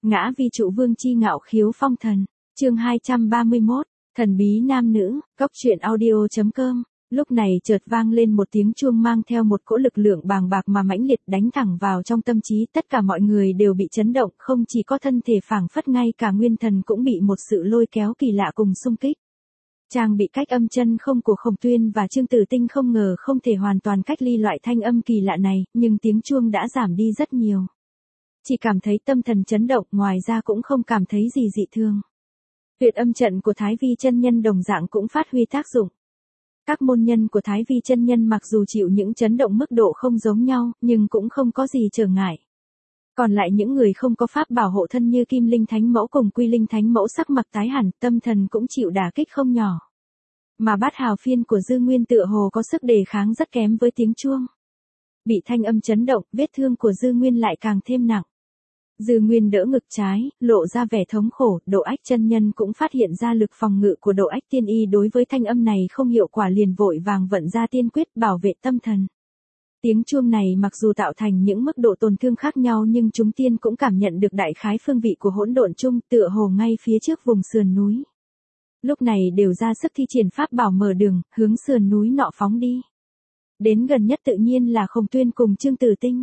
Ngã vi trụ vương chi ngạo khiếu phong thần. Chương 231, thần bí nam nữ, góc truyện audio.com. Lúc này chợt vang lên một tiếng chuông mang theo một cỗ lực lượng bàng bạc mà mãnh liệt đánh thẳng vào trong tâm trí, tất cả mọi người đều bị chấn động, không chỉ có thân thể phảng phất, ngay cả nguyên thần cũng bị một sự lôi kéo kỳ lạ cùng xung kích. Trang bị cách âm chân không của Khổng Tuyên và Trương Tử Tinh không ngờ không thể hoàn toàn cách ly loại thanh âm kỳ lạ này, nhưng tiếng chuông đã giảm đi rất nhiều. Chỉ cảm thấy tâm thần chấn động, ngoài ra cũng không cảm thấy gì dị thường. Tuyệt âm trận của Thái Vi chân nhân đồng dạng cũng phát huy tác dụng. Các môn nhân của Thái Vi chân nhân mặc dù chịu những chấn động mức độ không giống nhau, nhưng cũng không có gì trở ngại. Còn lại những người không có pháp bảo hộ thân như Kim Linh Thánh Mẫu cùng Quy Linh Thánh Mẫu sắc mặt tái hẳn, tâm thần cũng chịu đả kích không nhỏ. Mà Bát Hào phiên của Dư Nguyên tựa hồ có sức đề kháng rất kém với tiếng chuông. Bị thanh âm chấn động, vết thương của Dư Nguyên lại càng thêm nặng. Dư Nguyên đỡ ngực trái, lộ ra vẻ thống khổ, Độ Ách chân nhân cũng phát hiện ra lực phòng ngự của Độ Ách tiên y đối với thanh âm này không hiệu quả, liền vội vàng vận ra tiên quyết bảo vệ tâm thần. Tiếng chuông này mặc dù tạo thành những mức độ tổn thương khác nhau nhưng chúng tiên cũng cảm nhận được đại khái phương vị của hỗn độn chung, tựa hồ ngay phía trước vùng sườn núi. Lúc này đều ra sức thi triển pháp bảo mở đường, hướng sườn núi nọ phóng đi. Đến gần nhất tự nhiên là Khổng Tuyên cùng Trương Tử Tinh.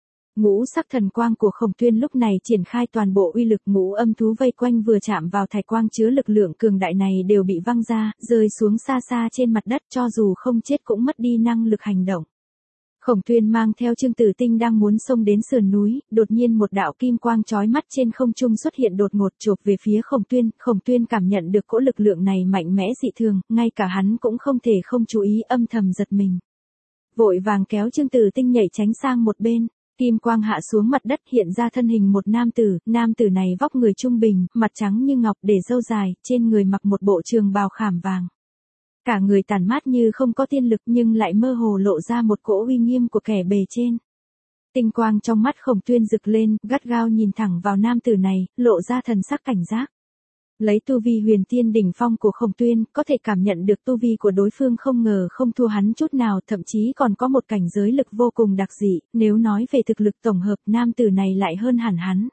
Ngũ sắc thần quang của Khổng Tuyên lúc này triển khai toàn bộ uy lực, ngũ âm thú vây quanh vừa chạm vào thải quang chứa lực lượng cường đại này đều bị văng ra, rơi xuống xa xa trên mặt đất, cho dù không chết cũng mất đi năng lực hành động. Khổng Tuyên mang theo Trương Tử Tinh đang muốn xông đến sườn núi, đột nhiên một đạo kim quang chói mắt trên không trung xuất hiện đột ngột chộp về phía Khổng Tuyên cảm nhận được cỗ lực lượng này mạnh mẽ dị thường, ngay cả hắn cũng không thể không chú ý, âm thầm giật mình. Vội vàng kéo Trương Tử Tinh nhảy tránh sang một bên. Kim quang hạ xuống mặt đất, hiện ra thân hình một nam tử này vóc người trung bình, mặt trắng như ngọc, để râu dài, trên người mặc một bộ trường bào khảm vàng. Cả người tản mát như không có tiên lực nhưng lại mơ hồ lộ ra một cỗ uy nghiêm của kẻ bề trên. Tinh quang trong mắt Khổng Tuyên rực lên, gắt gao nhìn thẳng vào nam tử này, lộ ra thần sắc cảnh giác. Lấy tu vi huyền tiên đỉnh phong của Khổng Tuyên, có thể cảm nhận được tu vi của đối phương không ngờ không thua hắn chút nào, thậm chí còn có một cảnh giới lực vô cùng đặc dị, nếu nói về thực lực tổng hợp, nam tử này lại hơn hẳn hắn.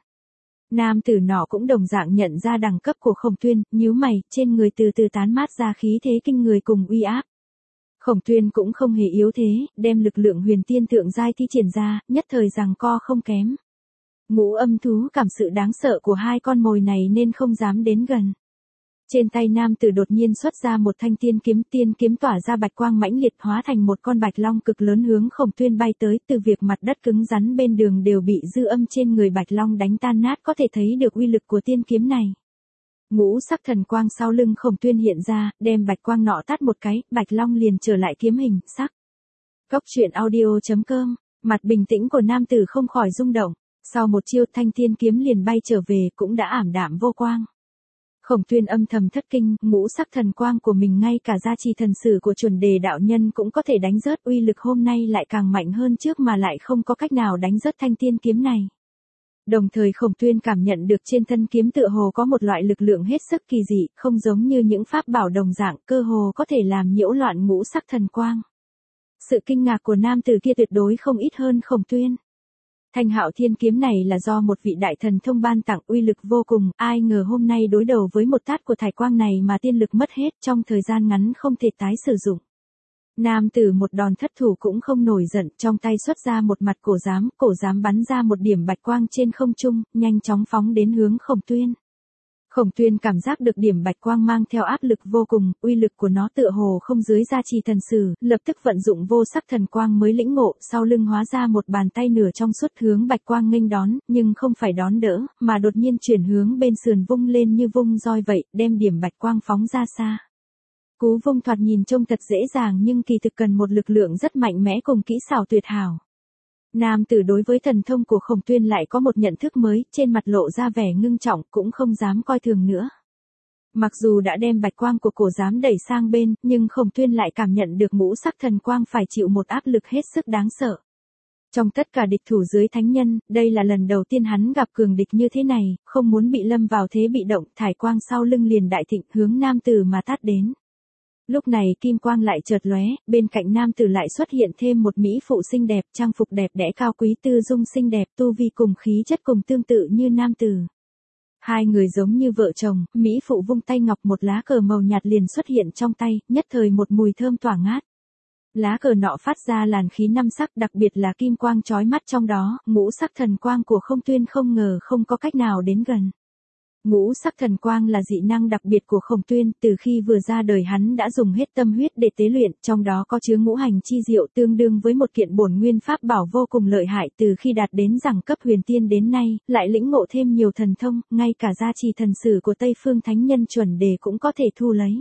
Nam tử nọ cũng đồng dạng nhận ra đẳng cấp của Khổng Tuyên, nhíu mày, trên người từ từ tán mát ra khí thế kinh người cùng uy áp. Khổng Tuyên cũng không hề yếu thế, đem lực lượng huyền tiên thượng giai thi triển ra, nhất thời giằng co không kém. Ngũ âm thú cảm sự đáng sợ của hai con mồi này nên không dám đến gần. Trên tay nam tử đột nhiên xuất ra một thanh tiên kiếm tỏa ra bạch quang mãnh liệt, hóa thành một con bạch long cực lớn hướng Khổng Tuyên bay tới, từ việc mặt đất cứng rắn bên đường đều bị dư âm trên người bạch long đánh tan nát có thể thấy được uy lực của tiên kiếm này. Ngũ sắc thần quang sau lưng Khổng Tuyên hiện ra, đem bạch quang nọ tát một cái, bạch long liền trở lại kiếm hình, sắc. Góc truyện audio.com, mặt bình tĩnh của nam tử không khỏi rung động. Sau một chiêu, thanh tiên kiếm liền bay trở về, cũng đã ảm đạm vô quang. Khổng Tuyên âm thầm thất kinh, ngũ sắc thần quang của mình ngay cả gia trì thần sử của chuẩn đề đạo nhân cũng có thể đánh rớt, uy lực hôm nay lại càng mạnh hơn trước mà lại không có cách nào đánh rớt thanh tiên kiếm này. Đồng thời Khổng Tuyên cảm nhận được trên thân kiếm tựa hồ có một loại lực lượng hết sức kỳ dị, không giống như những pháp bảo đồng dạng, cơ hồ có thể làm nhiễu loạn ngũ sắc thần quang. Sự kinh ngạc của nam tử kia tuyệt đối không ít hơn Khổng Tuyên. Thanh Hạo Thiên kiếm này là do một vị đại thần thông ban tặng, uy lực vô cùng, ai ngờ hôm nay đối đầu với một tát của thải quang này mà tiên lực mất hết, trong thời gian ngắn không thể tái sử dụng. Nam tử một đòn thất thủ cũng không nổi giận, trong tay xuất ra một mặt cổ giám bắn ra một điểm bạch quang trên không trung, nhanh chóng phóng đến hướng Khổng Tuyên. Khổng Tuyên cảm giác được điểm bạch quang mang theo áp lực vô cùng, uy lực của nó tựa hồ không dưới gia trì thần sử, lập tức vận dụng vô sắc thần quang mới lĩnh ngộ, sau lưng hóa ra một bàn tay nửa trong suốt hướng bạch quang nghênh đón, nhưng không phải đón đỡ, mà đột nhiên chuyển hướng bên sườn vung lên như vung roi vậy, đem điểm bạch quang phóng ra xa. Cú vung thoạt nhìn trông thật dễ dàng nhưng kỳ thực cần một lực lượng rất mạnh mẽ cùng kỹ xảo tuyệt hảo. Nam tử đối với thần thông của Khổng Tuyên lại có một nhận thức mới, trên mặt lộ ra vẻ ngưng trọng, cũng không dám coi thường nữa. Mặc dù đã đem bạch quang của cổ giám đẩy sang bên, nhưng Khổng Tuyên lại cảm nhận được ngũ sắc thần quang phải chịu một áp lực hết sức đáng sợ. Trong tất cả địch thủ dưới thánh nhân, đây là lần đầu tiên hắn gặp cường địch như thế này, không muốn bị lâm vào thế bị động, thải quang sau lưng liền đại thịnh hướng nam tử mà tát đến. Lúc này kim quang lại chợt lóe, bên cạnh nam tử lại xuất hiện thêm một mỹ phụ xinh đẹp, trang phục đẹp đẽ cao quý, tư dung xinh đẹp, tu vi cùng khí chất cùng tương tự như nam tử. Hai người giống như vợ chồng, mỹ phụ vung tay ngọc một lá cờ màu nhạt liền xuất hiện trong tay, nhất thời một mùi thơm tỏa ngát. Lá cờ nọ phát ra làn khí năm sắc, đặc biệt là kim quang chói mắt trong đó, ngũ sắc thần quang của Không Tuyên không ngờ không có cách nào đến gần. Ngũ sắc thần quang là dị năng đặc biệt của Khổng Tuyên, từ khi vừa ra đời hắn đã dùng hết tâm huyết để tế luyện, trong đó có chứa ngũ hành chi diệu tương đương với một kiện bổn nguyên pháp bảo vô cùng lợi hại, từ khi đạt đến đẳng cấp huyền tiên đến nay, lại lĩnh ngộ thêm nhiều thần thông, ngay cả gia trì thần sử của Tây Phương Thánh Nhân chuẩn đề cũng có thể thu lấy.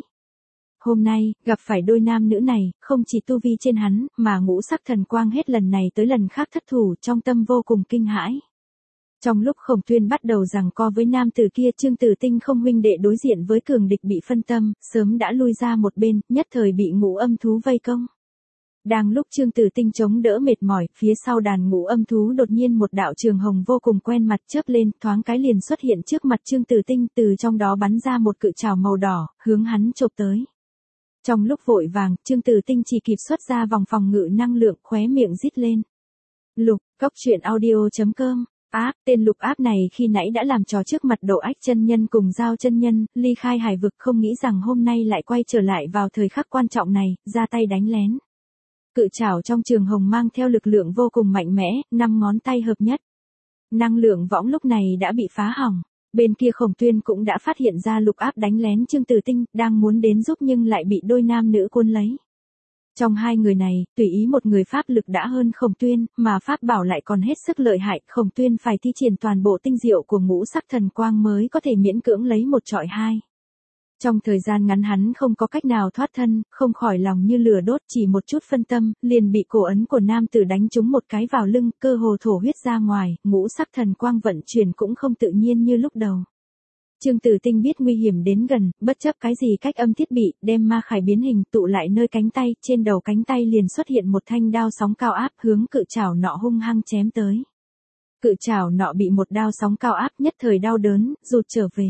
Hôm nay, gặp phải đôi nam nữ này, không chỉ tu vi trên hắn, mà ngũ sắc thần quang hết lần này tới lần khác thất thủ, trong tâm vô cùng kinh hãi. Trong lúc Khổng Tuyên bắt đầu giằng co với nam tử kia, Trương Tử Tinh không huynh đệ đối diện với cường địch bị phân tâm, sớm đã lui ra một bên, nhất thời bị ngũ âm thú vây công. Đang lúc Trương Tử Tinh chống đỡ mệt mỏi, phía sau đàn ngũ âm thú đột nhiên một đạo trường hồng vô cùng quen mặt chớp lên, thoáng cái liền xuất hiện trước mặt Trương Tử Tinh, từ trong đó bắn ra một cự trảo màu đỏ, hướng hắn chộp tới. Trong lúc vội vàng, Trương Tử Tinh chỉ kịp xuất ra vòng phòng ngự năng lượng, khóe miệng rít lên. Lục, goctruyện.audio.com. Tên Lục Áp này khi nãy đã làm trò trước mặt Độ Ách chân nhân cùng Giao chân nhân, ly khai hải vực, không nghĩ rằng hôm nay lại quay trở lại vào thời khắc quan trọng này, ra tay đánh lén. Cự trảo trong trường hồng mang theo lực lượng vô cùng mạnh mẽ, 5 ngón tay hợp nhất. Năng lượng võng lúc này đã bị phá hỏng. Bên kia Khổng Tuyên cũng đã phát hiện ra Lục Áp đánh lén Trương Tử Tinh, đang muốn đến giúp nhưng lại bị đôi nam nữ cuốn lấy. Trong hai người này, tùy ý một người pháp lực đã hơn Khổng Tuyên, mà pháp bảo lại còn hết sức lợi hại, Khổng Tuyên phải thi triển toàn bộ tinh diệu của ngũ sắc thần quang mới có thể miễn cưỡng lấy một trọi hai. Trong thời gian ngắn hắn không có cách nào thoát thân, không khỏi lòng như lửa đốt, chỉ một chút phân tâm, liền bị cổ ấn của nam tử đánh trúng một cái vào lưng, cơ hồ thổ huyết ra ngoài, ngũ sắc thần quang vận chuyển cũng không tự nhiên như lúc đầu. Trương Tử Tinh biết nguy hiểm đến gần, bất chấp cái gì cách âm thiết bị, đem ma khải biến hình tụ lại nơi cánh tay, trên đầu cánh tay liền xuất hiện một thanh đao sóng cao áp hướng cự trảo nọ hung hăng chém tới. Cự trảo nọ bị một đao sóng cao áp nhất thời đau đớn, rụt trở về.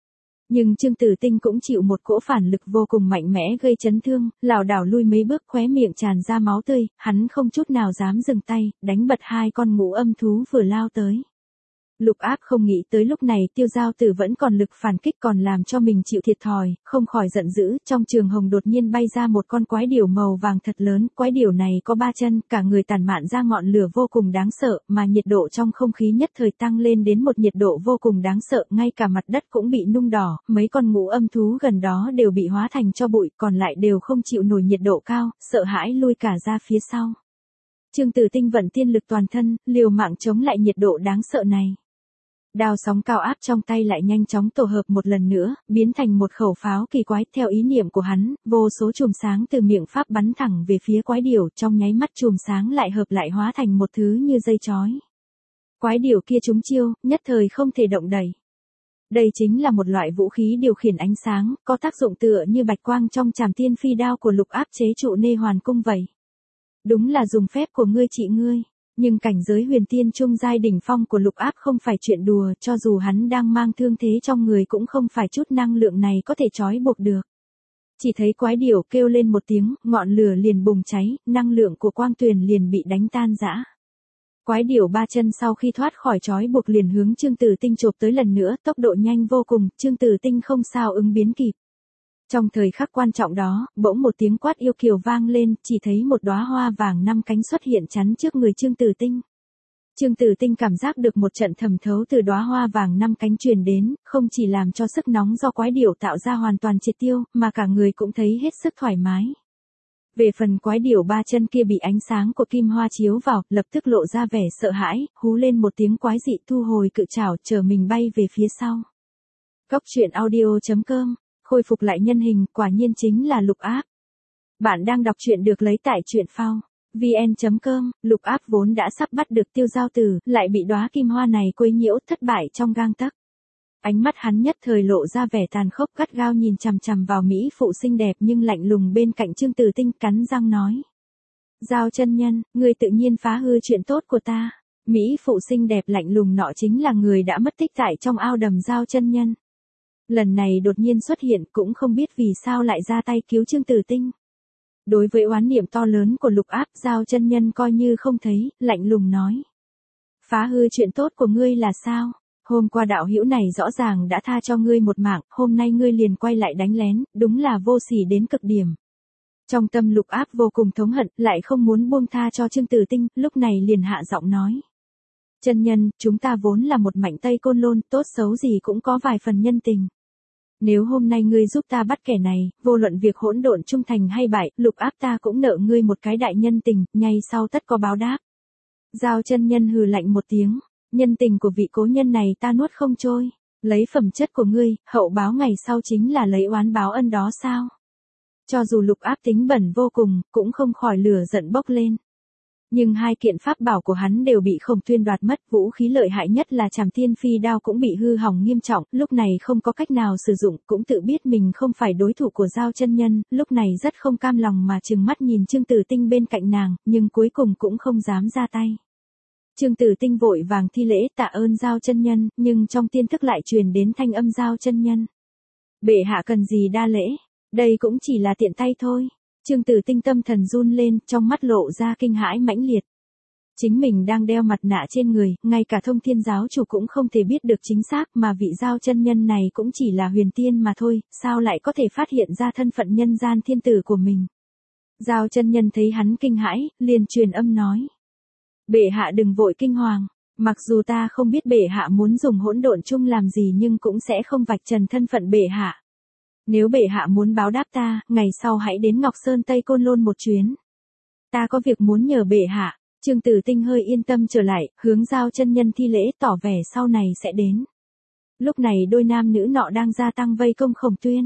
Nhưng Trương Tử Tinh cũng chịu một cỗ phản lực vô cùng mạnh mẽ gây chấn thương, lảo đảo lui mấy bước, khóe miệng tràn ra máu tươi, hắn không chút nào dám dừng tay, đánh bật hai con ngũ âm thú vừa lao tới. Lục Áp không nghĩ tới lúc này Tiêu Giao Tử vẫn còn lực phản kích, còn làm cho mình chịu thiệt thòi, không khỏi giận dữ, trong trường hồng đột nhiên bay ra một con quái điểu màu vàng thật lớn, quái điểu này có 3 chân, cả người tản mạn ra ngọn lửa vô cùng đáng sợ, mà nhiệt độ trong không khí nhất thời tăng lên đến một nhiệt độ vô cùng đáng sợ, ngay cả mặt đất cũng bị nung đỏ, mấy con ngũ âm thú gần đó đều bị hóa thành tro bụi, còn lại đều không chịu nổi nhiệt độ cao, sợ hãi lui cả ra phía sau. Trương Tử Tinh vận tiên lực toàn thân, liều mạng chống lại nhiệt độ đáng sợ này. Đao sóng cao áp trong tay lại nhanh chóng tổ hợp một lần nữa, biến thành một khẩu pháo kỳ quái, theo ý niệm của hắn, vô số chùm sáng từ miệng pháp bắn thẳng về phía quái điểu, trong nháy mắt chùm sáng lại hợp lại hóa thành một thứ như dây chói. Quái điểu kia trúng chiêu, nhất thời không thể động đậy. Đây chính là một loại vũ khí điều khiển ánh sáng, có tác dụng tựa như bạch quang trong Trảm Tiên Phi đao của Lục Áp chế trụ Nê Hoàn cung vậy. Đúng là dùng phép của ngươi trị ngươi. Nhưng cảnh giới huyền tiên trung giai đỉnh phong của Lục Áp không phải chuyện đùa, cho dù hắn đang mang thương thế trong người cũng không phải chút năng lượng này có thể trói buộc được. Chỉ thấy quái điểu kêu lên một tiếng, ngọn lửa liền bùng cháy, năng lượng của quang tuyền liền bị đánh tan rã. Quái điểu 3 chân sau khi thoát khỏi trói buộc liền hướng Trương Tử Tinh chộp tới lần nữa, tốc độ nhanh vô cùng, Trương Tử Tinh không sao ứng biến kịp. Trong thời khắc quan trọng đó, bỗng một tiếng quát yêu kiều vang lên, chỉ thấy một đóa hoa vàng 5 cánh xuất hiện chắn trước người Trương Tử Tinh. Trương Tử Tinh cảm giác được một trận thẩm thấu từ đóa hoa vàng 5 cánh truyền đến, không chỉ làm cho sức nóng do quái điểu tạo ra hoàn toàn triệt tiêu, mà cả người cũng thấy hết sức thoải mái. Về phần quái điểu 3 chân kia bị ánh sáng của kim hoa chiếu vào, lập tức lộ ra vẻ sợ hãi, hú lên một tiếng quái dị thu hồi cự trảo, chờ mình bay về phía sau. Goctruyện.audio.com. Khôi phục lại nhân hình, quả nhiên chính là Lục Áp. Bạn đang đọc truyện được lấy tại truyện phao.vn.com. Lục Áp vốn đã sắp bắt được Tiêu Giao Tử, lại bị đóa kim hoa này quấy nhiễu, thất bại trong gang tấc. Ánh mắt hắn nhất thời lộ ra vẻ tàn khốc, gắt gao nhìn chằm chằm vào mỹ phụ xinh đẹp nhưng lạnh lùng bên cạnh Trương Tử Tinh, cắn răng nói: Giao chân nhân, ngươi tự nhiên phá hư chuyện tốt của ta. Mỹ phụ xinh đẹp lạnh lùng nọ chính là người đã mất tích tại trong ao đầm Giao chân nhân. Lần này đột nhiên xuất hiện, cũng không biết vì sao lại ra tay cứu Trương Tử Tinh. Đối với oán niệm to lớn của Lục Áp, Giao chân nhân coi như không thấy, lạnh lùng nói: Phá hư chuyện tốt của ngươi là sao? Hôm qua đạo hữu này rõ ràng đã tha cho ngươi một mạng, hôm nay ngươi liền quay lại đánh lén, đúng là vô sỉ đến cực điểm. Trong tâm Lục Áp vô cùng thống hận, lại không muốn buông tha cho Trương Tử Tinh, lúc này liền hạ giọng nói. Chân nhân, chúng ta vốn là một mảnh Tây Côn Lôn, tốt xấu gì cũng có vài phần nhân tình. Nếu hôm nay ngươi giúp ta bắt kẻ này, vô luận việc hỗn độn trung thành hay bại, Lục Áp ta cũng nợ ngươi một cái đại nhân tình, ngay sau tất có báo đáp. Giao chân nhân hừ lạnh một tiếng, nhân tình của vị cố nhân này ta nuốt không trôi, lấy phẩm chất của ngươi, hậu báo ngày sau chính là lấy oán báo ân đó sao? Cho dù Lục Áp tính bẩn vô cùng, cũng không khỏi lửa giận bốc lên. Nhưng hai kiện pháp bảo của hắn đều bị Khổng Tuyên đoạt mất, vũ khí lợi hại nhất là Trảm Thiên Phi đao cũng bị hư hỏng nghiêm trọng, lúc này không có cách nào sử dụng, cũng tự biết mình không phải đối thủ của Giao chân nhân, lúc này rất không cam lòng mà trừng mắt nhìn Trương Tử Tinh bên cạnh nàng, nhưng cuối cùng cũng không dám ra tay. Trương Tử Tinh vội vàng thi lễ tạ ơn Giao chân nhân, nhưng trong tiên thức lại truyền đến thanh âm Giao chân nhân. Bệ hạ cần gì đa lễ, đây cũng chỉ là tiện tay thôi. Trương Tử Tinh tâm thần run lên, trong mắt lộ ra kinh hãi mãnh liệt. Chính mình đang đeo mặt nạ trên người, ngay cả Thông Thiên giáo chủ cũng không thể biết được chính xác, mà vị Giao chân nhân này cũng chỉ là huyền tiên mà thôi, sao lại có thể phát hiện ra thân phận nhân gian thiên tử của mình. Giao chân nhân thấy hắn kinh hãi, liền truyền âm nói. Bệ hạ đừng vội kinh hoàng, mặc dù ta không biết bệ hạ muốn dùng hỗn độn chung làm gì nhưng cũng sẽ không vạch trần thân phận bệ hạ. Nếu bệ hạ muốn báo đáp ta, ngày sau hãy đến Ngọc Sơn Tây Côn Lôn một chuyến. Ta có việc muốn nhờ bệ hạ. Trương Tử Tinh hơi yên tâm trở lại, hướng Giao chân nhân thi lễ tỏ vẻ sau này sẽ đến. Lúc này đôi nam nữ nọ đang gia tăng vây công Khổng Tuyên.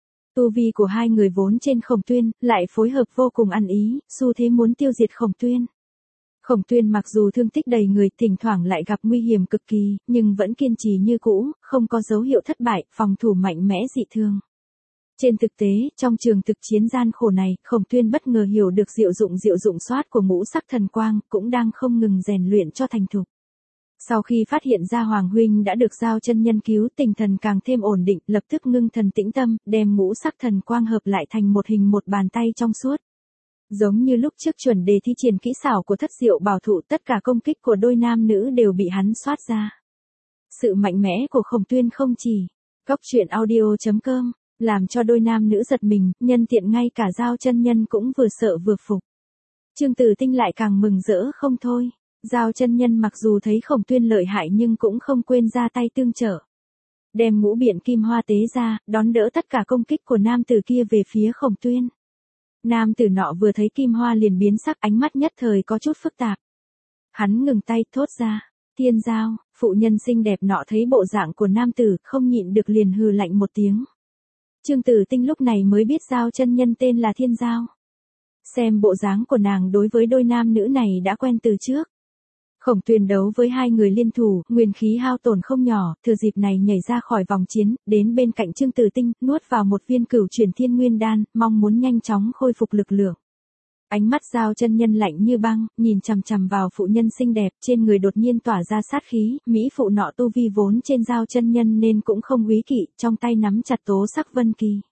Tu vi của hai người vốn trên Khổng Tuyên, lại phối hợp vô cùng ăn ý, xu thế muốn tiêu diệt Khổng Tuyên. Khổng Tuyên mặc dù thương tích đầy người, thỉnh thoảng lại gặp nguy hiểm cực kỳ, nhưng vẫn kiên trì như cũ, không có dấu hiệu thất bại, phòng thủ mạnh mẽ dị thường. Trên thực tế, trong trường thực chiến gian khổ này, Khổng Tuyên bất ngờ hiểu được diệu dụng soát của ngũ sắc thần quang, cũng đang không ngừng rèn luyện cho thành thục. Sau khi phát hiện ra Hoàng huynh đã được Giao chân nhân cứu, tinh thần càng thêm ổn định, lập tức ngưng thần tĩnh tâm, đem ngũ sắc thần quang hợp lại thành một hình một bàn tay trong suốt. Giống như lúc trước chuẩn đề thi triển kỹ xảo của Thất Diệu Bảo Thụ, tất cả công kích của đôi nam nữ đều bị hắn soát ra. Sự mạnh mẽ của Khổng Tuyên không chỉ coctruyện.audio.com làm cho đôi nam nữ giật mình, nhân tiện ngay cả Giao chân nhân cũng vừa sợ vừa phục. Trương Tử Tinh lại càng mừng rỡ không thôi. Giao chân nhân mặc dù thấy Khổng Tuyên lợi hại nhưng cũng không quên ra tay tương trợ. Đem ngũ biện kim hoa tế ra, đón đỡ tất cả công kích của nam tử kia về phía Khổng Tuyên. Nam tử nọ vừa thấy kim hoa liền biến sắc, ánh mắt nhất thời có chút phức tạp. Hắn ngừng tay thốt ra, Thiên Giao. Phụ nhân xinh đẹp nọ thấy bộ dạng của nam tử, không nhịn được liền hừ lạnh một tiếng. Trương Tử Tinh lúc này mới biết Giao chân nhân tên là Thiên Giao. Xem bộ dáng của nàng đối với đôi nam nữ này đã quen từ trước. Khổng Tuyên đấu với hai người liên thủ, nguyên khí hao tổn không nhỏ, thừa dịp này nhảy ra khỏi vòng chiến, đến bên cạnh Trương Tử Tinh, nuốt vào một viên Cửu Chuyển Thiên Nguyên đan, mong muốn nhanh chóng khôi phục lực lượng. Ánh mắt Giao chân nhân lạnh như băng, nhìn chằm chằm vào phụ nhân xinh đẹp, trên người đột nhiên tỏa ra sát khí, mỹ phụ nọ tu vi vốn trên Giao chân nhân nên cũng không úy kỵ, trong tay nắm chặt tố sắc vân kỳ.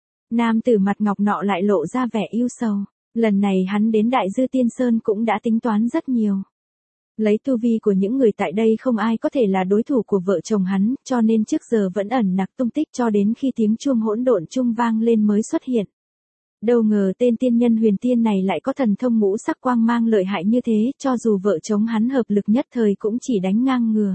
Nam tử mặt ngọc nọ lại lộ ra vẻ yêu sầu, lần này hắn đến Đại Dư Tiên Sơn cũng đã tính toán rất nhiều. Lấy tu vi của những người tại đây không ai có thể là đối thủ của vợ chồng hắn, cho nên trước giờ vẫn ẩn nặc tung tích cho đến khi tiếng chuông hỗn độn chung vang lên mới xuất hiện. Đâu ngờ tên tiên nhân huyền tiên này lại có thần thông ngũ sắc quang mang lợi hại như thế, cho dù vợ chồng hắn hợp lực nhất thời cũng chỉ đánh ngang ngừa.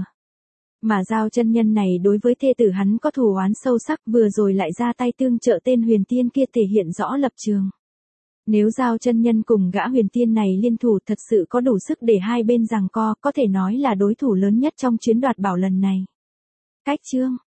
Mà Giao chân nhân này đối với thê tử hắn có thù oán sâu sắc, vừa rồi lại ra tay tương trợ tên huyền tiên kia thể hiện rõ lập trường. Nếu Giao chân nhân cùng gã huyền tiên này liên thủ thật sự có đủ sức để hai bên giằng co, có thể nói là đối thủ lớn nhất trong chuyến đoạt bảo lần này. Cách chương